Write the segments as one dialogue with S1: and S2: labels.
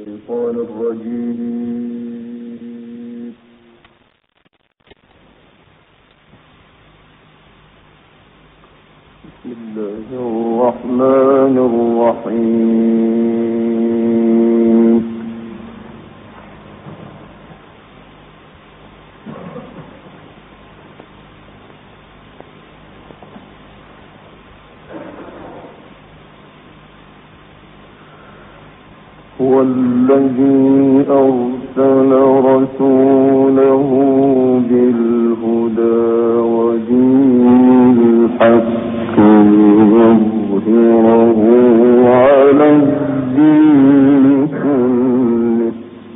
S1: الشيطان الرجيم. بسم الله الرحمن الرحيم. هو الذي أرسل رسوله بالهدى ودين الحق ليظهره على الدين كله.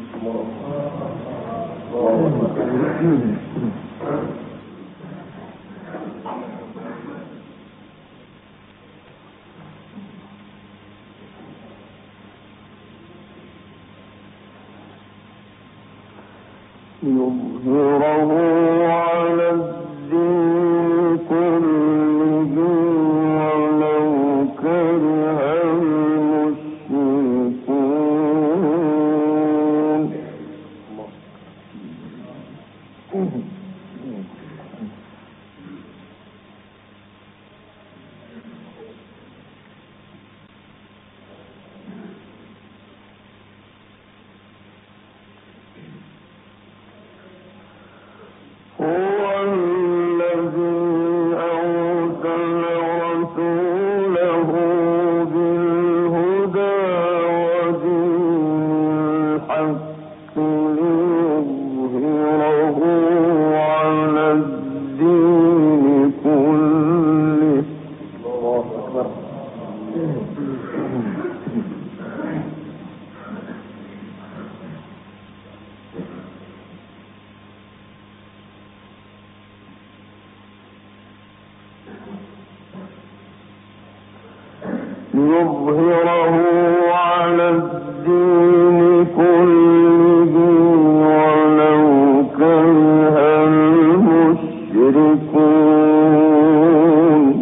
S1: يظهره على الدين كله ولو كره المشركون. يظهره على الدين كله ولو كره المشركون.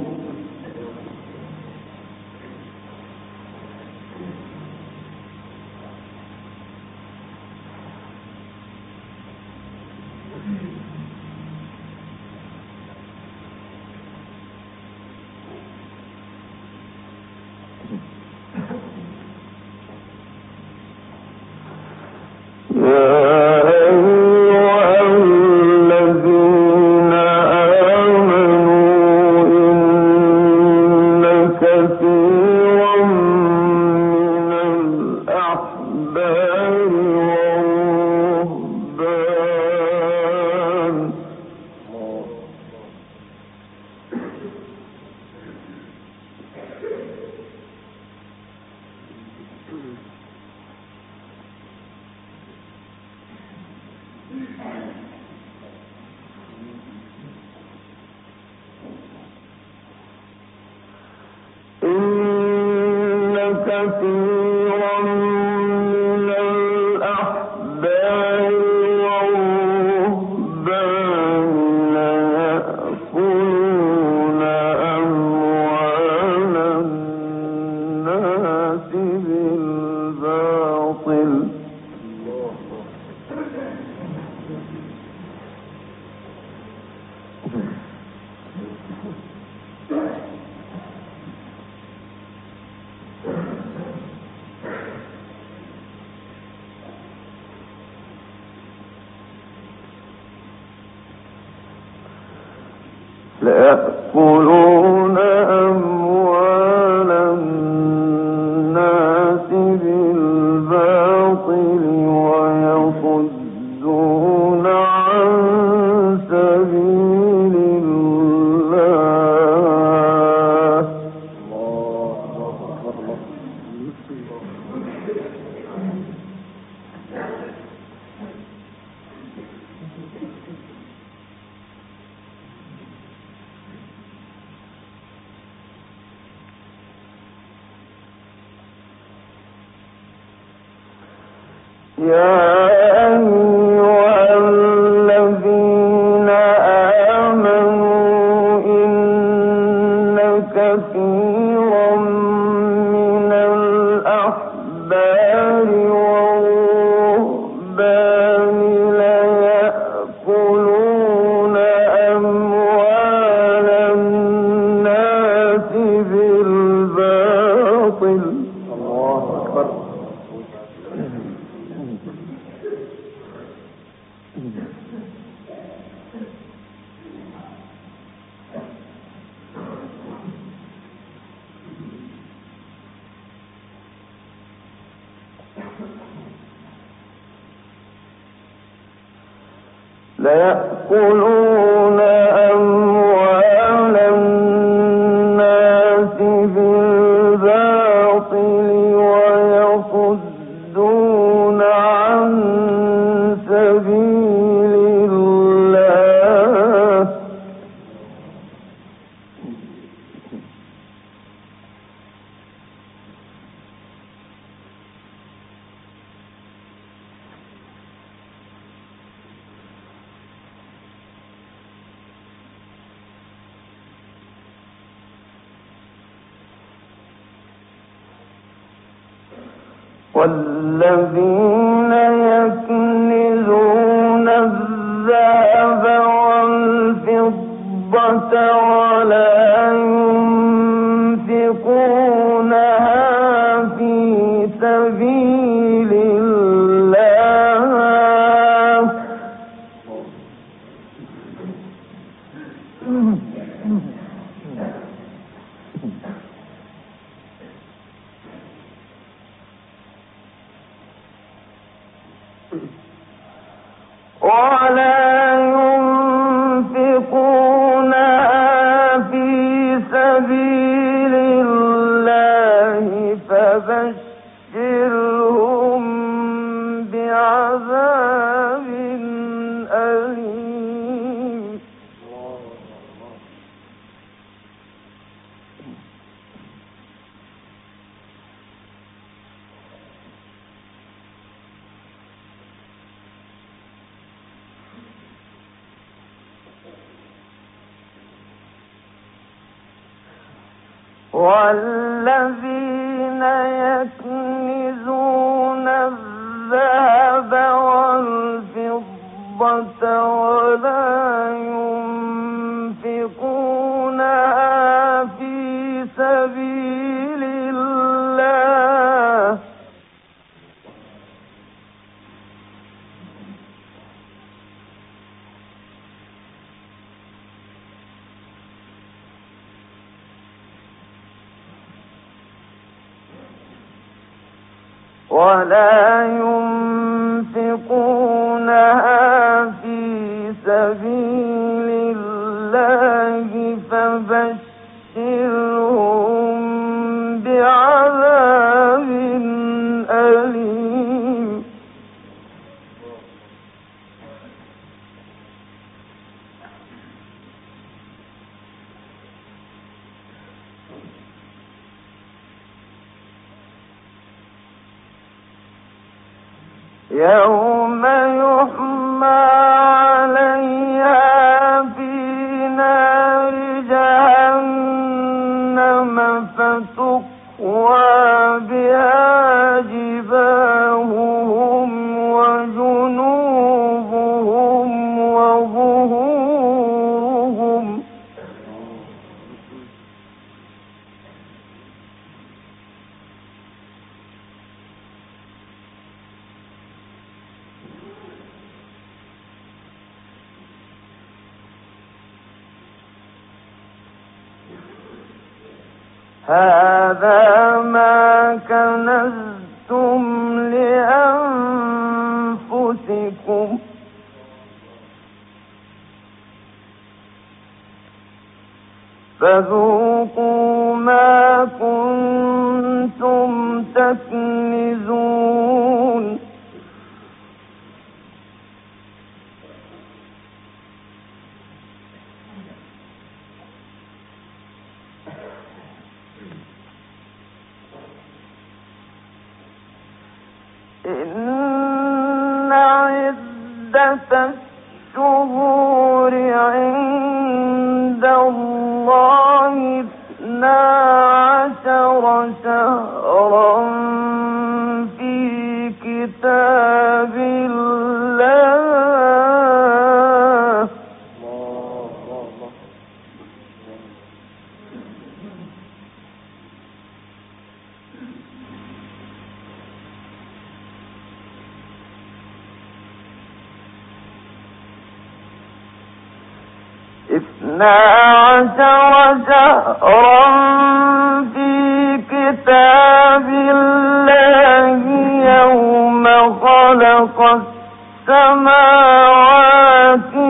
S1: كثيرا من الأحبار والرهبان ليأكلون أموال الناس بالباطل. ليأكلون أموال الناس بالباطل ويصدون عن سبيل الله. يا أيها الذين آمنوا إن كثيرا من الأحبار والرهبان ليأكلون أموال الناس بالباطل ويصدون عن سبيل الله والذين يكنزون الذهب والفضة ولا ينفقونها في سبيل الله فبشرهم بعذاب أليم والذين يكنزون الذهب والفضة ولا ينفقونها في سبيل الله فبشرهم بعذاب أليم يوم يحمى عليها في نار جهنم فتكوى بها جباههم وجنوبهم وظهورهم هذا ما كنزتم لأنفسكم فذوقوا ما كنتم تكنزون إن عدة الشهور عند الله 12 شهرا في كتاب الله اثنا عشر شهرا في كتاب الله يوم خلق السماوات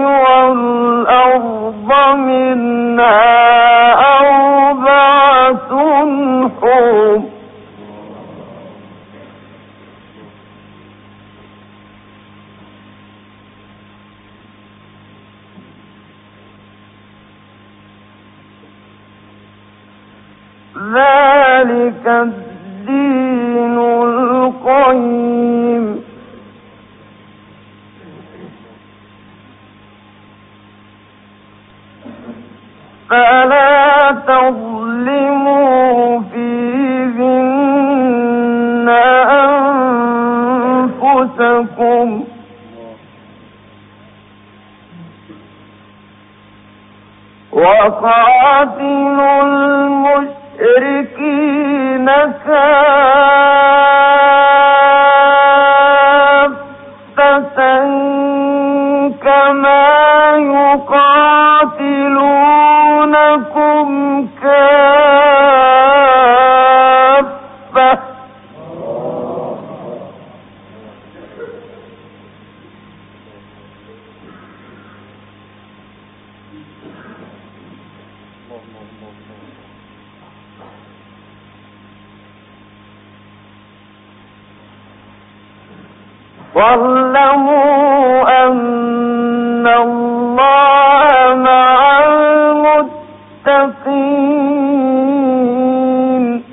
S1: ذلك الدين القيم فلا تظلموا فيهن أنفسكم وقاتلوا المشركين كافة كما يقاتلونكم كافة واعلموا أن الله مع المتقين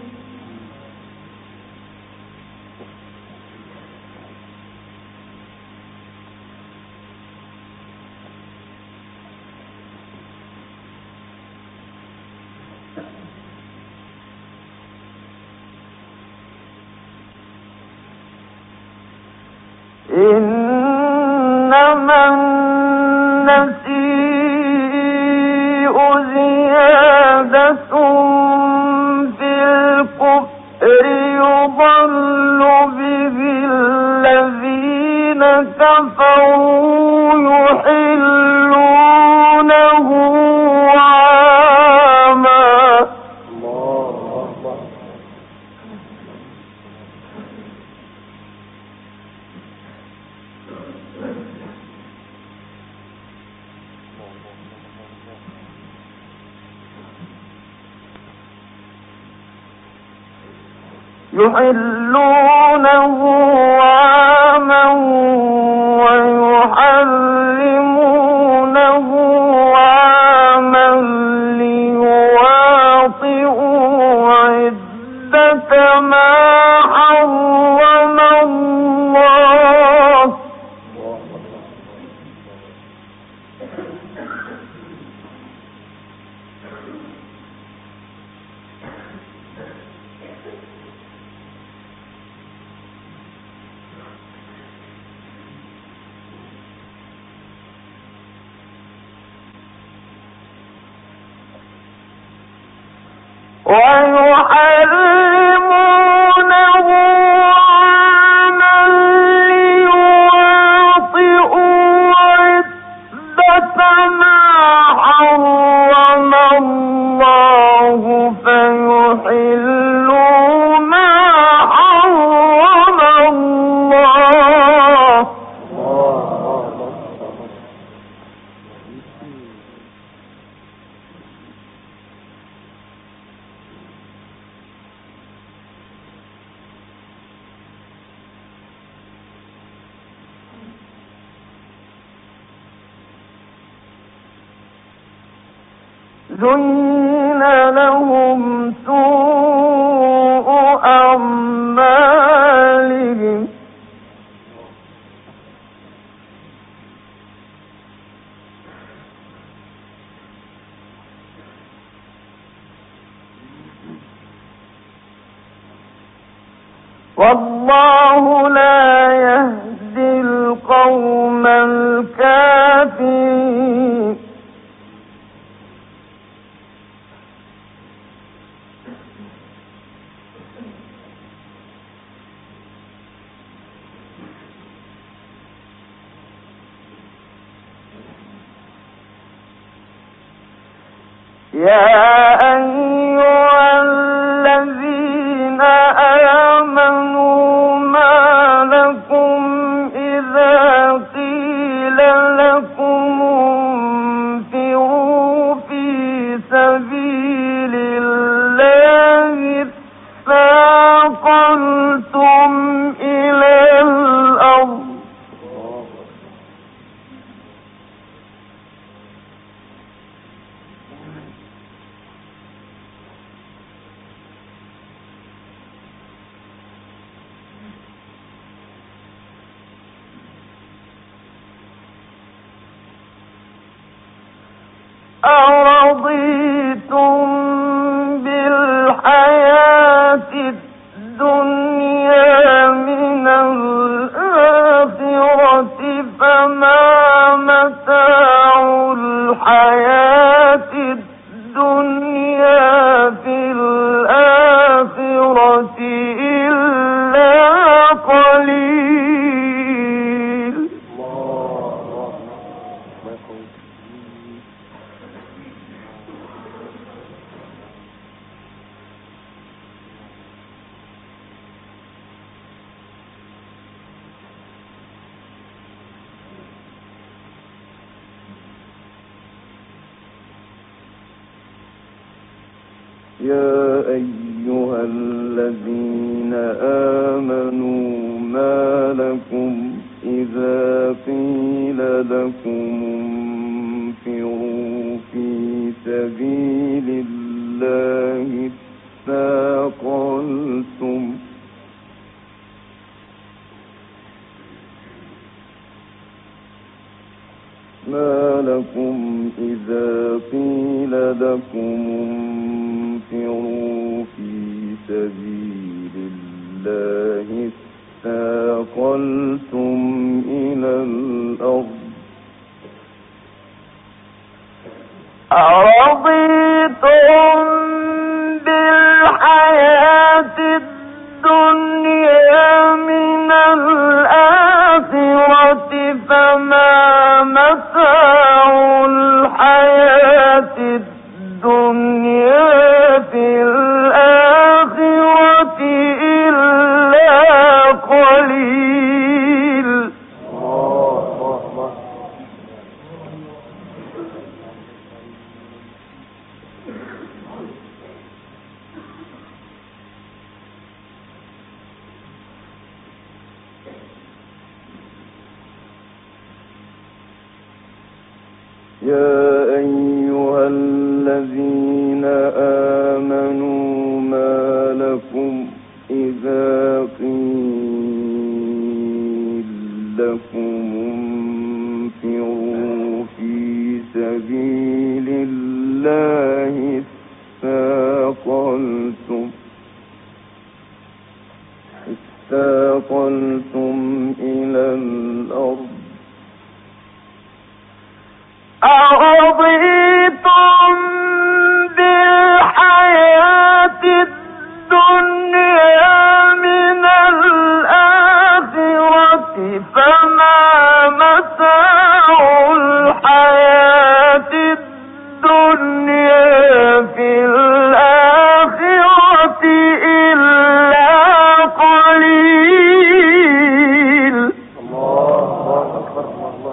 S1: إنما النسيء زيادة في الكفر يضل به الذين كفروا يحلونه عاما يحلونه عاما ويحرمونه عاما ليواطئوا عدة ما حرم الله ويحرمونه عاما ليواطئوا عدة ما حرم الله فيحلوا ما حرم الله زين لهم سوء أعمالهم والله لا يهدي القوم الكافرين يا أيها الذين آمنوا ما لكم إذا قيل لكم انفروا في سبيل الله اثاقلتم إلى الأرض قليل. يا أيها الذين آمنوا ما لكم إذا قيل لكم انفروا في سبيل الله اثاقلتم ما لكم إذا قيل لكم انفروا في سبيل الله اثاقلتم إلى الأرض أرضيتم بالحياة الدنيا من الآخرة فما متاع الحياة الدنيا في الآخرة إلا قليل. يا أيها الذين آمنوا ما لكم إذا قيل لكم انفروا في سبيل الله اثاقلتم إلى الأرض أرضيتم بالحياة الدنيا من الآخرة فما متاع الحياة الدنيا في الآخرة إلا قليل. الله أكبر. الله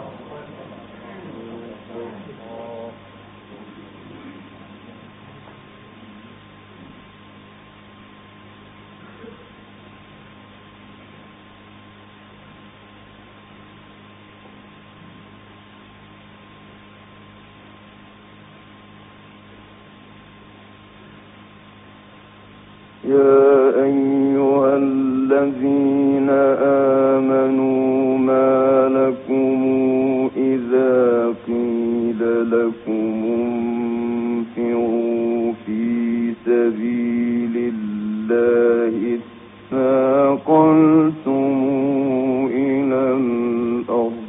S1: يا أيها الذين آمنوا ما لكم إذا قيل لكم انفروا في سبيل الله اثاقلتم إلى الأرض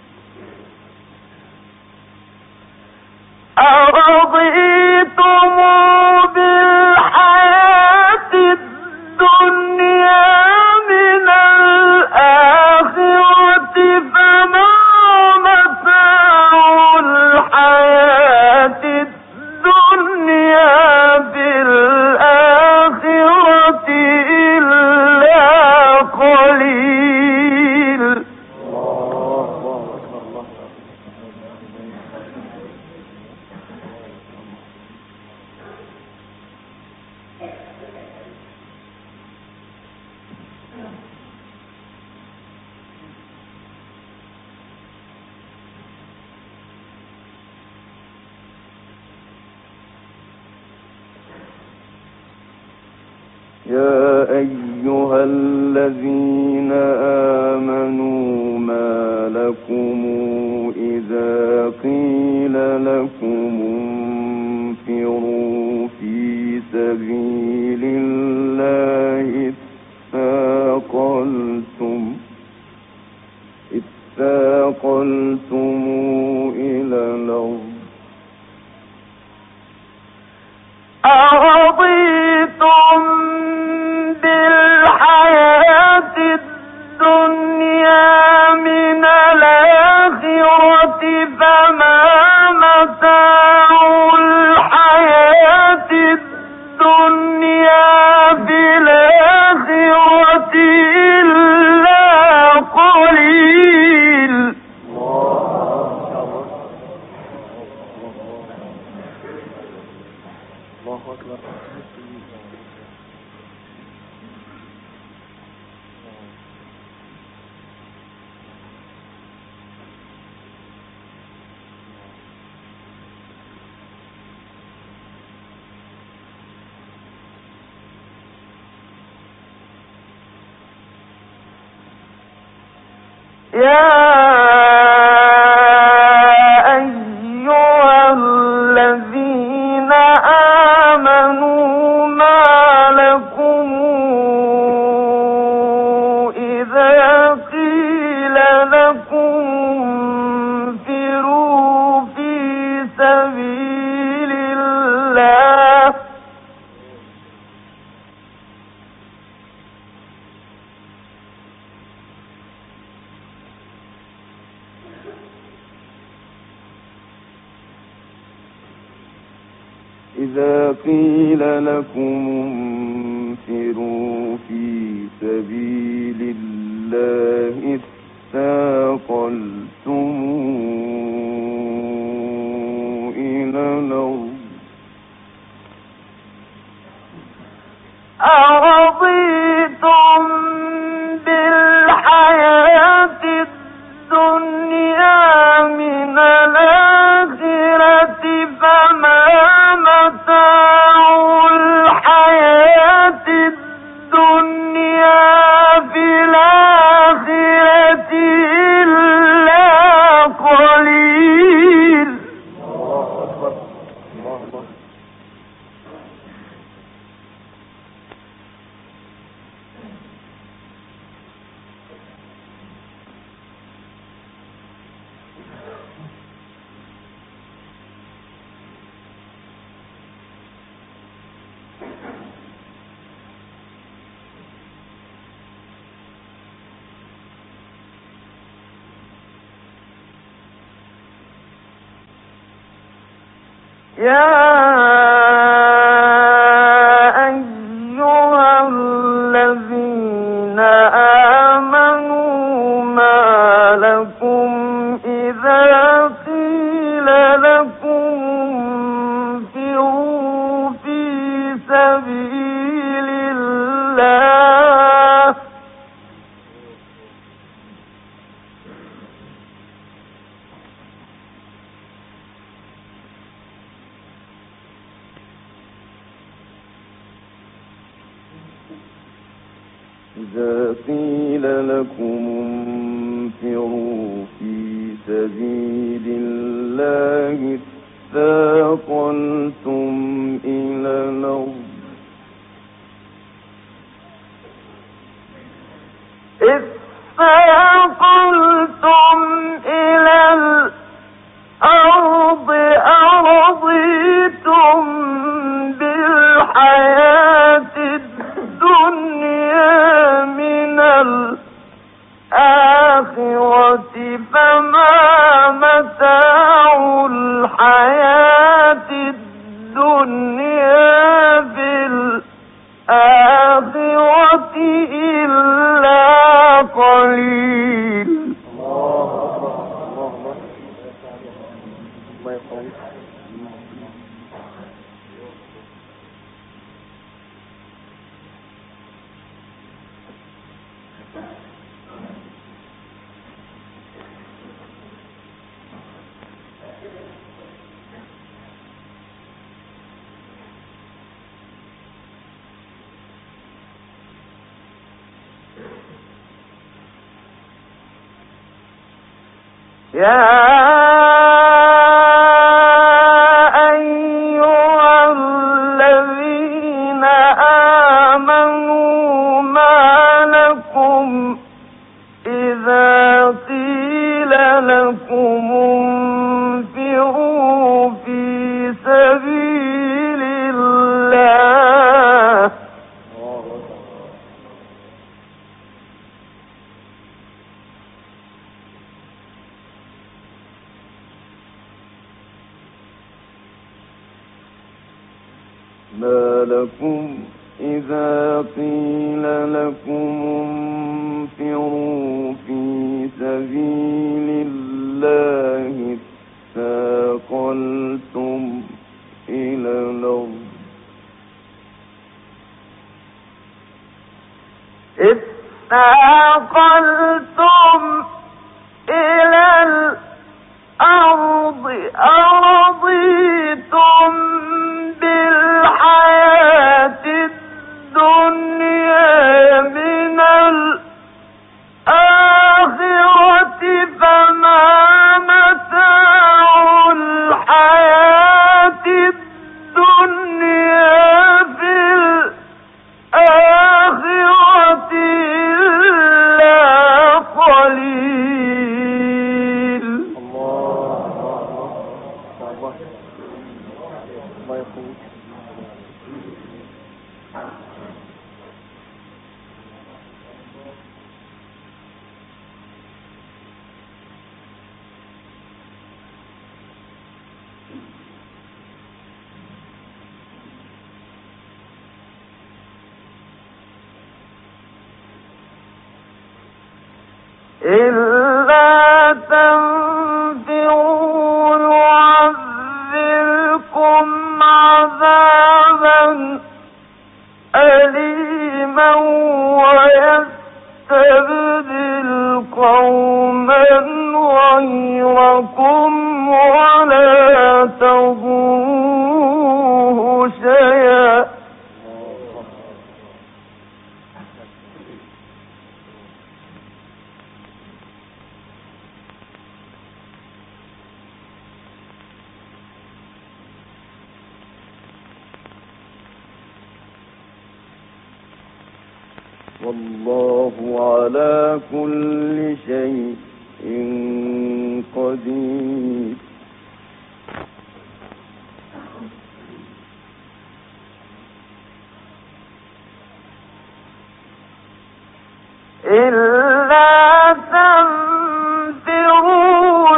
S1: أرضيتم بالحياة الدنيا من الآخرة فما متاع الحياة الدنيا بالآخرة إلا قليل. يا أيها الذين آمنوا ما لكم إذا قيل لكم انفروا في سبيل الله اثاقلتم إلى الأرض أرضيتم بالحياة فما متاع الحياة الدنيا في الآخرة إلا قليل. يا أيها الذين آمنوا ما لكم إذا قيل لكم انفروا في سبيل الله إذا قيل لكم انفروا في سبيل الله اثاقلتم إلى الأرض أرضيتم بالحياة الدنيا من الآخرة فما متاع الحياة الدنيا في الآخرة إلا قليل. يا أيها الذين آمنوا ما لكم إذا قيل لكم انفروا في سبيل الله إذا قيل لكم انفروا في سبيل الله اثاقلتم إلى الأرض أرضيتم بالحياة الدنيا من الآخرة فما متاع الحياة الدنيا في الآخرة إلا قليل. يا أيها الذين آمنوا ما لكم إذا قيل لكم انفروا في سبيل الله ما لكم إذا قيل لكم انفروا في سبيل الله اثاقلتم إلى الأرض أرضيتم بالحياة الدنيا من الآخرة فما متاع الحياة الدنيا في الآخرة إلا قليل. الله يقول إلا تنفروا يعذبكم عذابا أليما ويستبدل قوما غيركم ولا تضروه شيئا. والله على كل شيء قدير. إلا تنفروا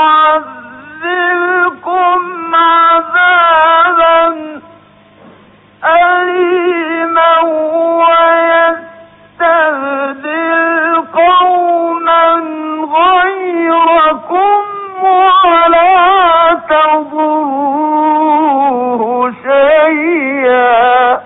S1: يعذبكم عذابا أليما ويستبدل قوما غيركم ولا تضروه شيئا.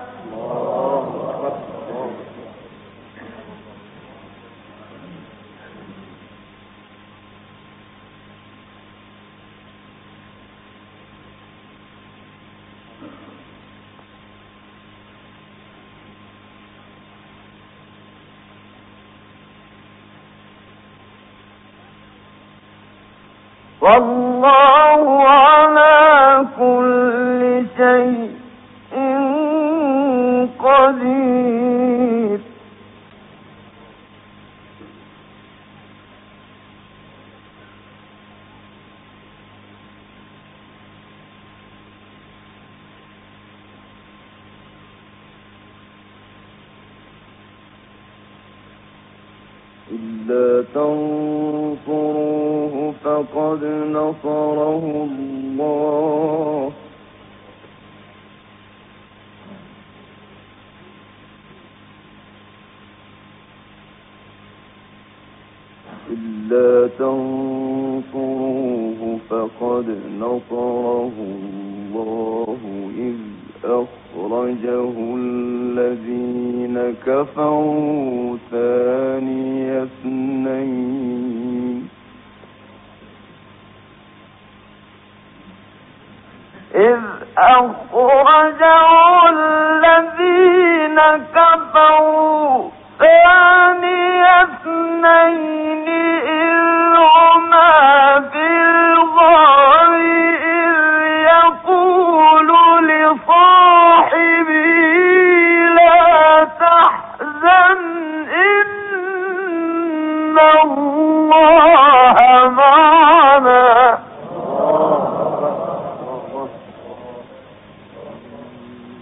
S1: والله على كل شيء قدير. إلا تنصروه فقد نصره الله إلا تنصروه فقد نصره الله إذ أخرجه الذين كفروا ثاني اثنين إذ أخرجه الذين كفروا ثاني اثنين إذ هما في الغار إذ يقول لصاحبه لا تحزن إن الله معنا.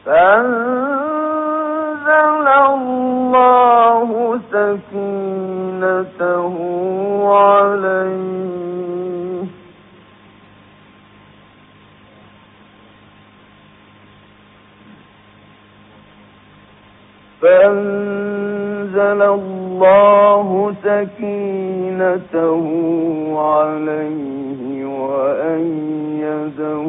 S1: فأنزل الله سكينته عليه وأيده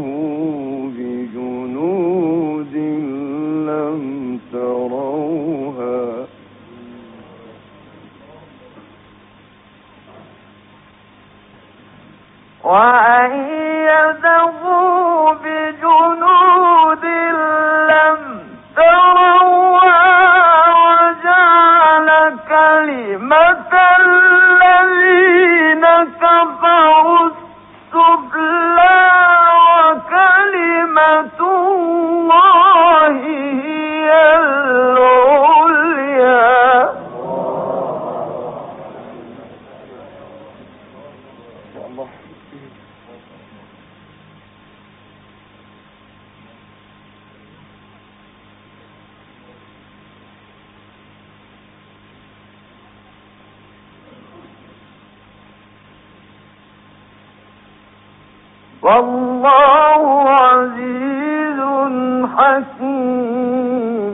S1: بجنود لم تروها وجعل كلمة الذين كفروا السفلى وكلمة الله هي العليا والله عزيز حكيم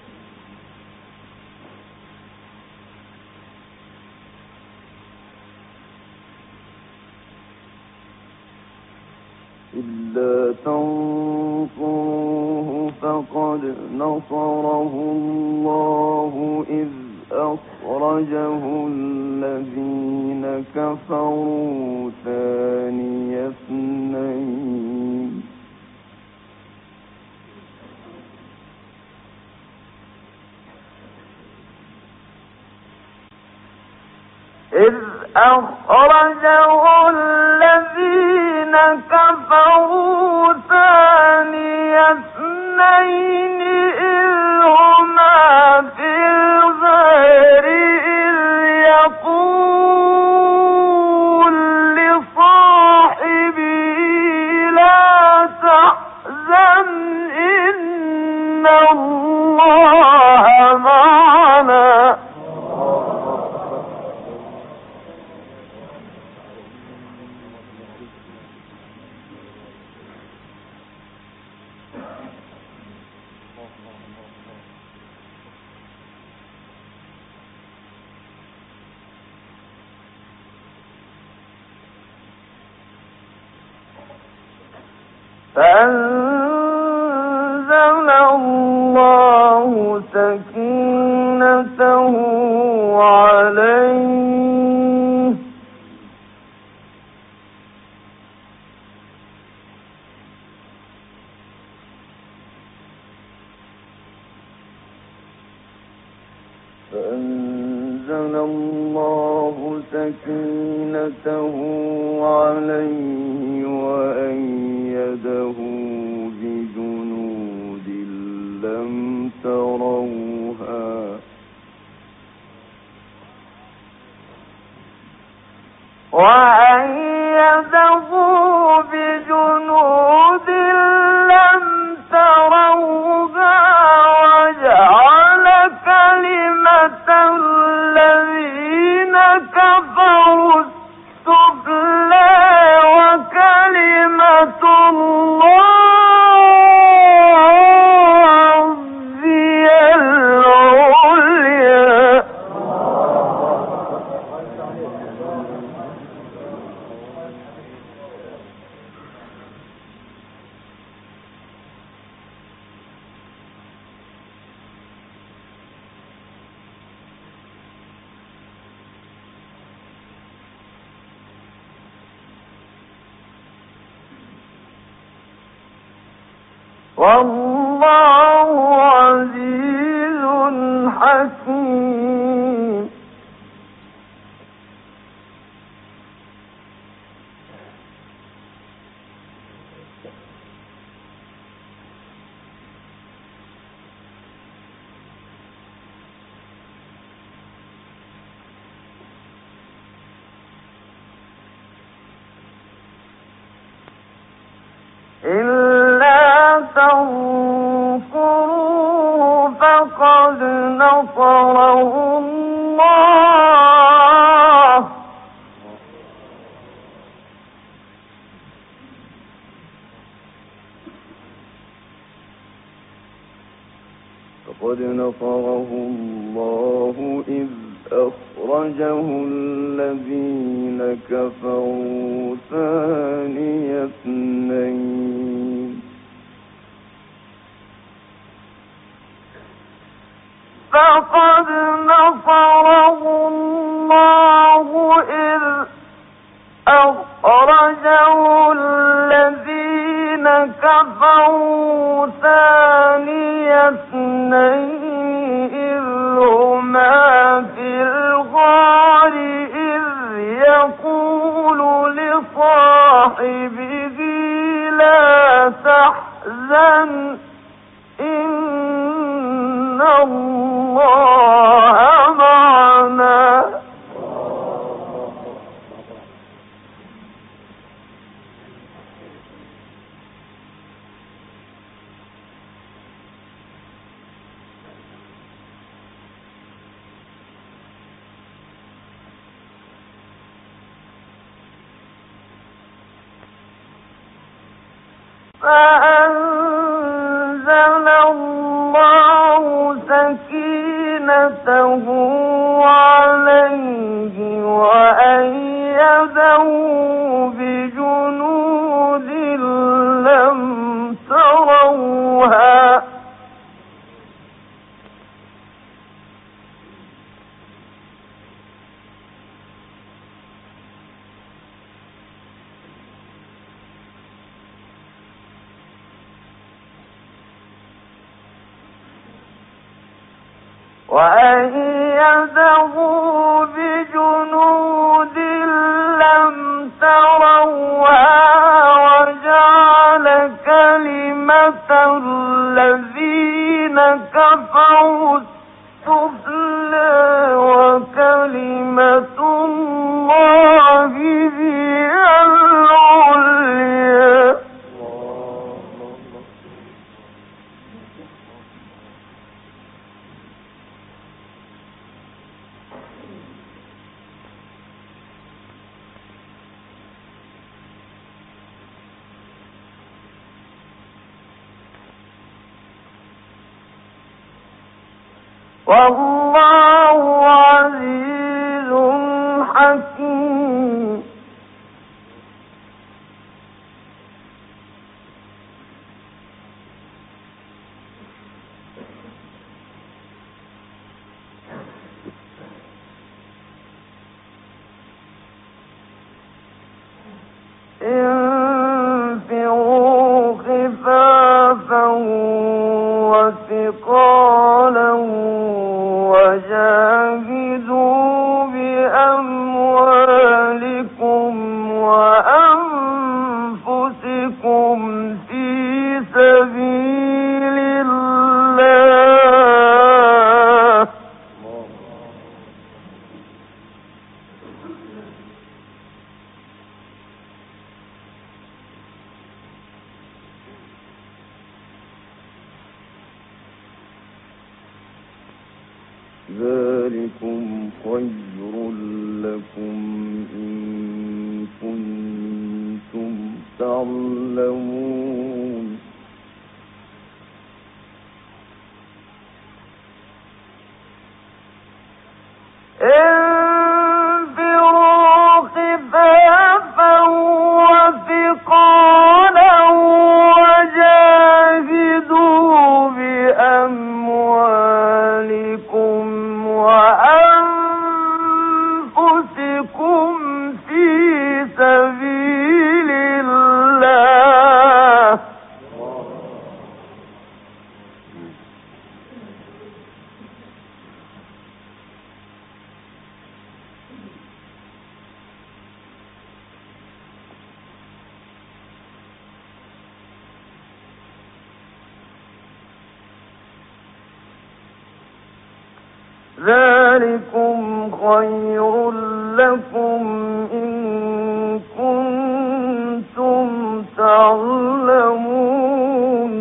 S1: إلا تنصروه فقد نصره الله إذ أخرجه الذين كفروا ثاني اثنين إذ أخرجه الذين كفروا ثاني اثنين إذ هما في الغار إذ يقول لصاحبه لا تحزن إن الله معنا فأنزل الله سكينته عليه وأيده بجنود لم تروها وجعل كلمة الذين كفروا السفلى وكلمة الله هي العليا والله عزيز حكيم إلا تنصروا لقد نصره الله إذ أخرجه الذين كفروا ثاني اثنين فقد نصره الله إذ أخرجه الذين كفروا ثاني اثنين إذ هما في الغار إذ يقول لصاحبه لا تحزن إن الله معنا فأنزل الله سكينته عليه وأيده بجنود لم تروها وأيده بجنود لم تروها وجعل كلمة الذين كفروا السفلى وكلمة الله هي العليا والله عزيز حكيم انفروا خفافا وثقالا وجاهدوا بأموالكم وأنفسكم في سبيل الله ذلكم خير لكم إن كنتم تعلمون انفروا خفافا وثقالا وجاهدوا بأموالكم وأنفسكم في سبيل الله ذلكم خير لكم إن كنتم تعلمون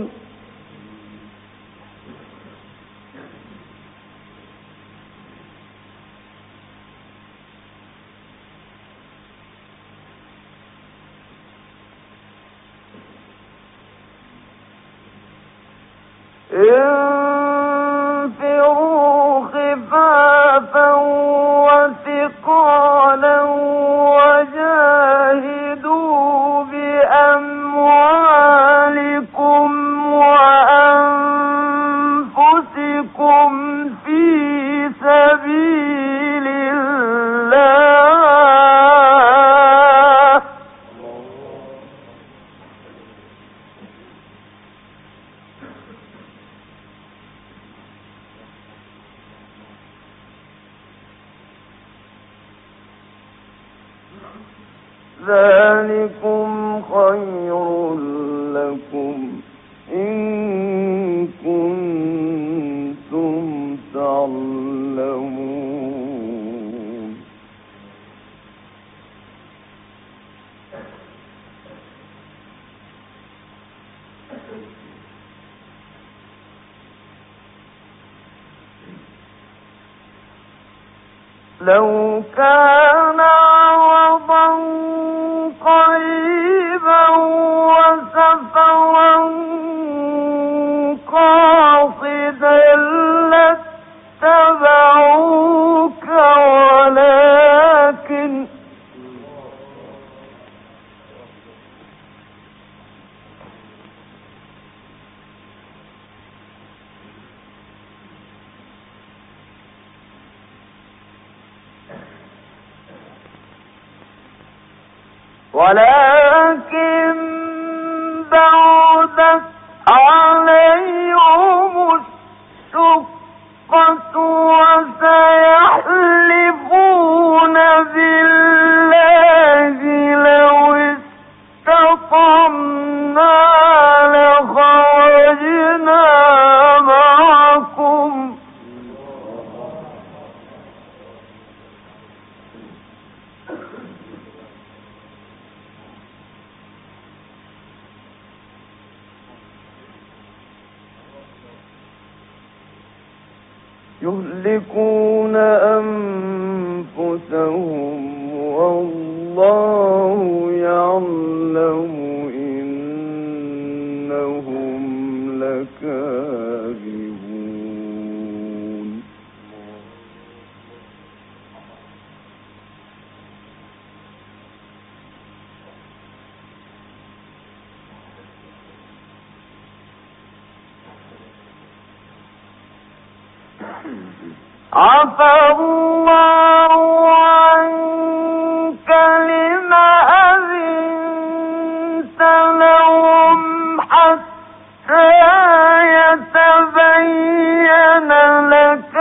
S1: انفروا ذلكم خير لكم إن كنتم تعلمون. لو كان عرضا قريبا وسفرا قاصدا لاتبعوك ولكن بعدت عليهم الشقة وسيحلفون بالله لو استطعنا لخرجنا معكم يهلكون أنفسهم والله يعلم إنهم لكاذبون. عفى الله عنك لما أذنت لهم حتى يتبين لك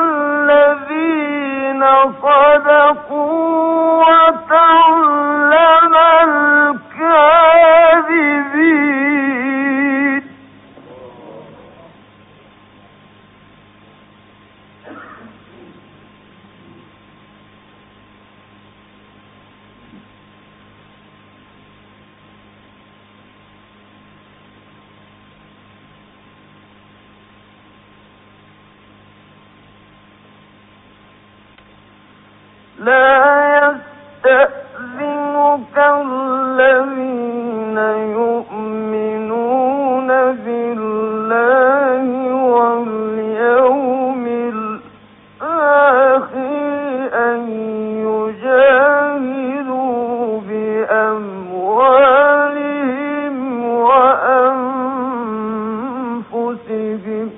S1: الذين صدقوا وتعلم الكاذبين. لا يستأذنك الذين يؤمنون بالله واليوم الآخر أن يجاهدوا بأموالهم وأنفسهم.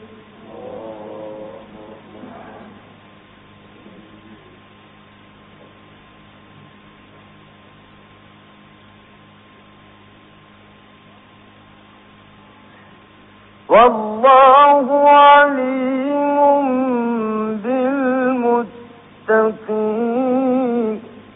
S1: والله عليم بالمتقين.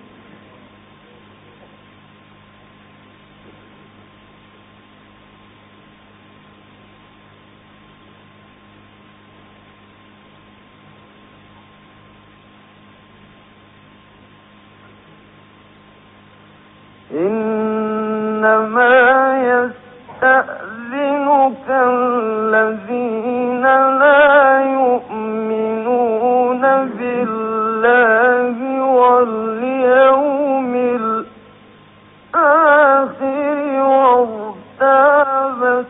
S1: إنما يستأذنك الذين لا يؤمنون بالله واليوم الآخر وارتابت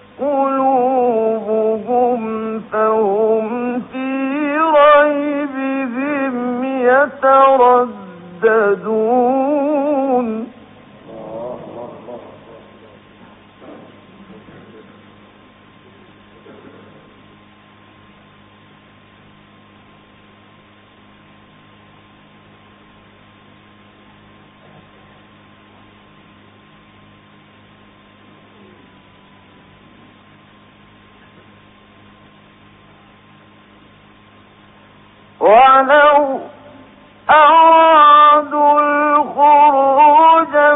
S1: قلوبهم فهم في ريبهم يترددون. ولو أرادوا الخروج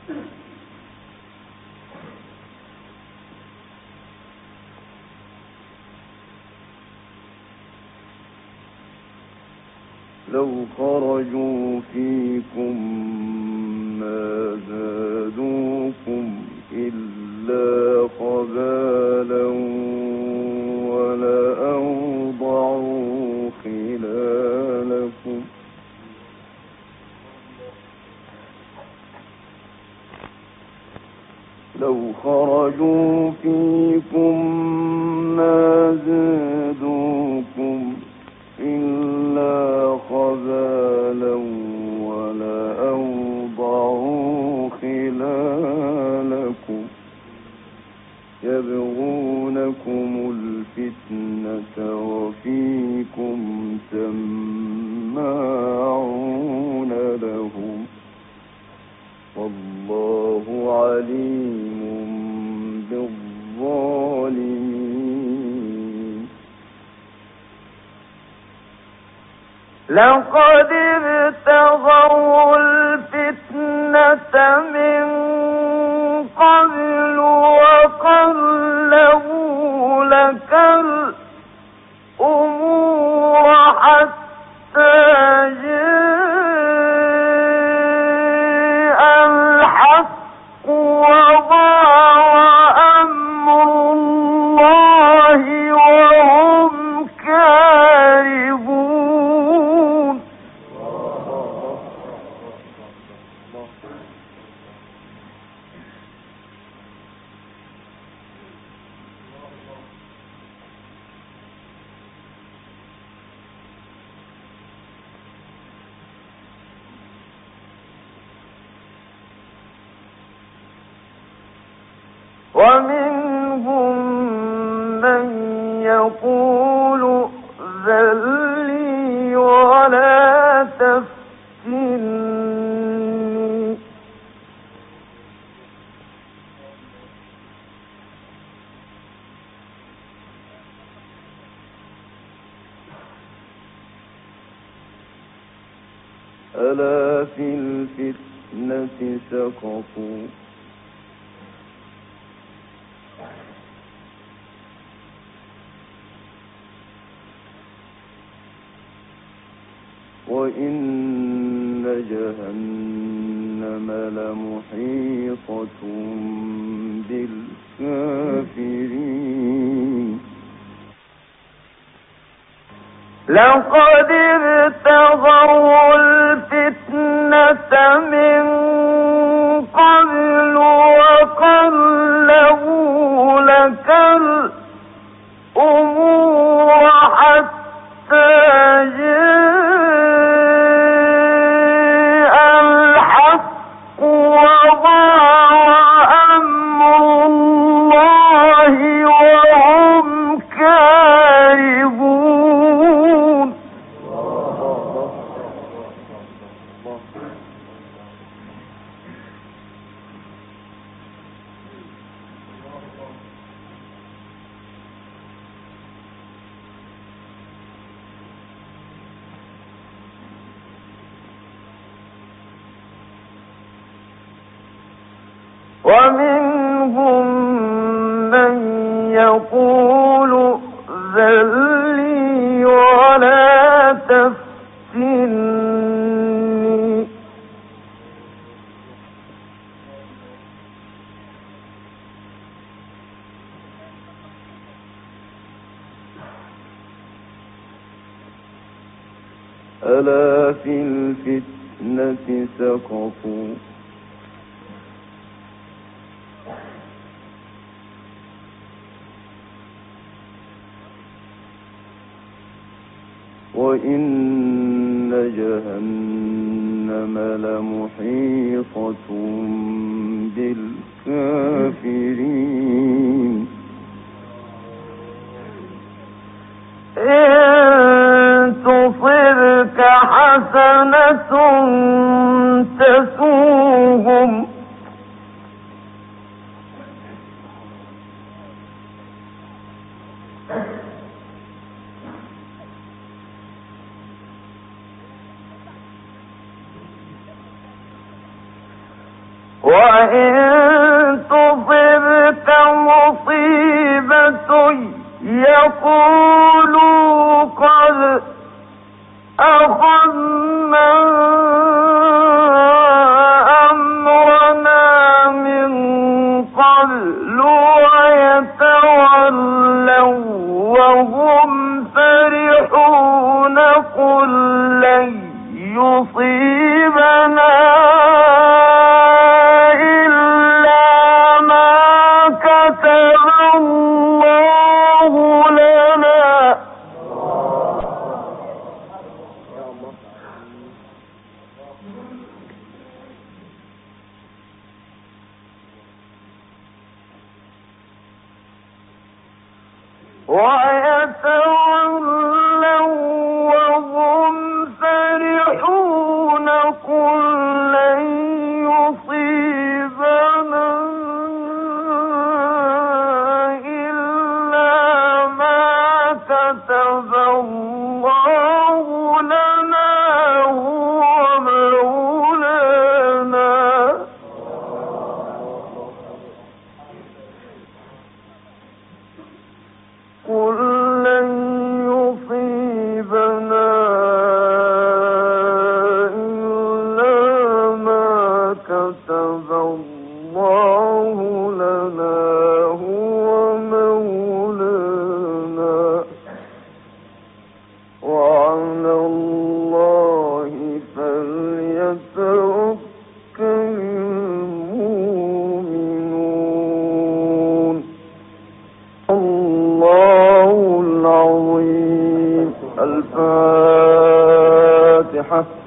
S1: لو خرجوا فيكم ما زادوكم إلا خبالا ولأوضعوا خلالكم لو خرجوا فيكم ما زادوكم إلا خبالا ولأوضعوا خلالكم يبغونكم الفتنة وفيكم سماعون لهم والله عليم بالظالمين. لقد ابتغوا الفتنة من قبل وقلبوا لك الأمور حتى جاء الحق وضاع أمر الله وهم كارهون. ومنهم من يقول ائذن لي ولا تفتني ألا في الفتنة سقطوا وإن جهنم لمحيطة بالكافرين. لقد ابتغوا الفتنة من قبل وقلبوا لك الأمور حتى جاء الحق وضاع أمر الله وهم كارهون. ومنهم من يقول ائذن لي ولا تفتني ألا في الفتنة سقطوا وإن جهنم لمحيطة بالكافرين. إن تصبك حسنة تسوهم وإن تصبك مصيبة يقولوا قد أخذنا أمرنا من قبل ويتولوا وهم فرحون قل لن يصيبنا ويتولوا وهم فرحون قل لن يصيبنا إلا ما كتب الله لنا هو مولانا قل لن يصيبنا إلا ما كتب الله لنا هو مولانا وعلى الله فليتوكل المؤمنون الله العظيم. الفاتحة.